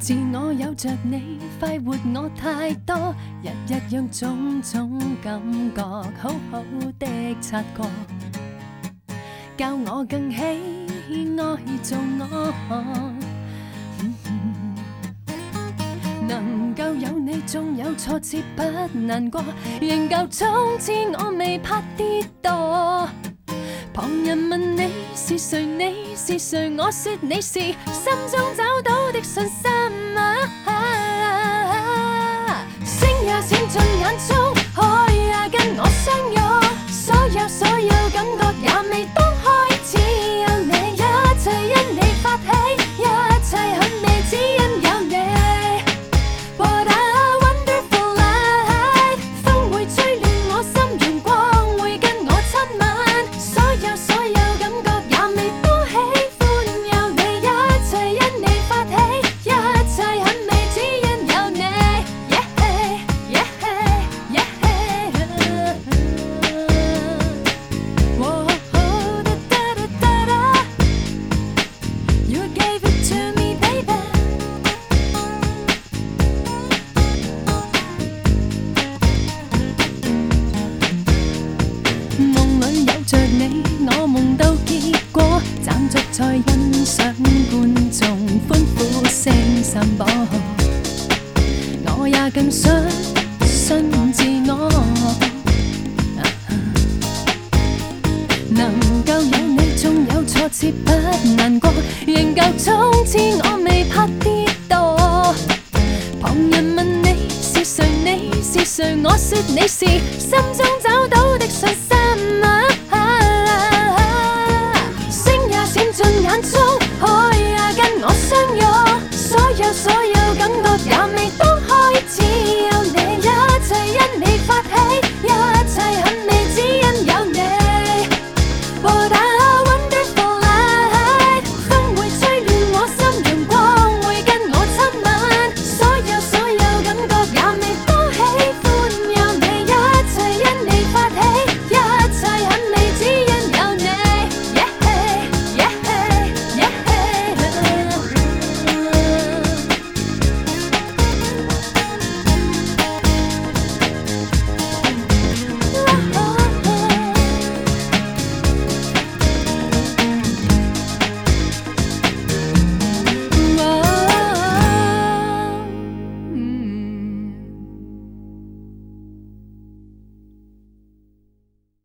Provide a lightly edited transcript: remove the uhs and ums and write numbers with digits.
自我有着你，快活我太多，日日讓種種感覺好好的察覺，教我更喜愛做我。能夠有你，縱有挫折不難過，仍舊衝刺我未怕跌墮。旁人問你是誰，你是誰，我說你是心中找到的信心星也閃進眼中，海也跟我相擁，所有感覺也未當開始有你，一切因你發起，一切很美只因有你。What a wonderful life， 風會吹亂我心，陽光會跟我親吻，所有感覺也未都喜歡有你，一切因你發起，一切很美只因有你。You gave it to me, baby。夢裏有着你，我夢到結果，站着在欣賞觀眾歡呼聲散播，我也更相信自我。能夠有你，縱有挫折不難過，仍舊衝刺我未怕跌墮。旁人問你是誰，你是誰，我說你是心中找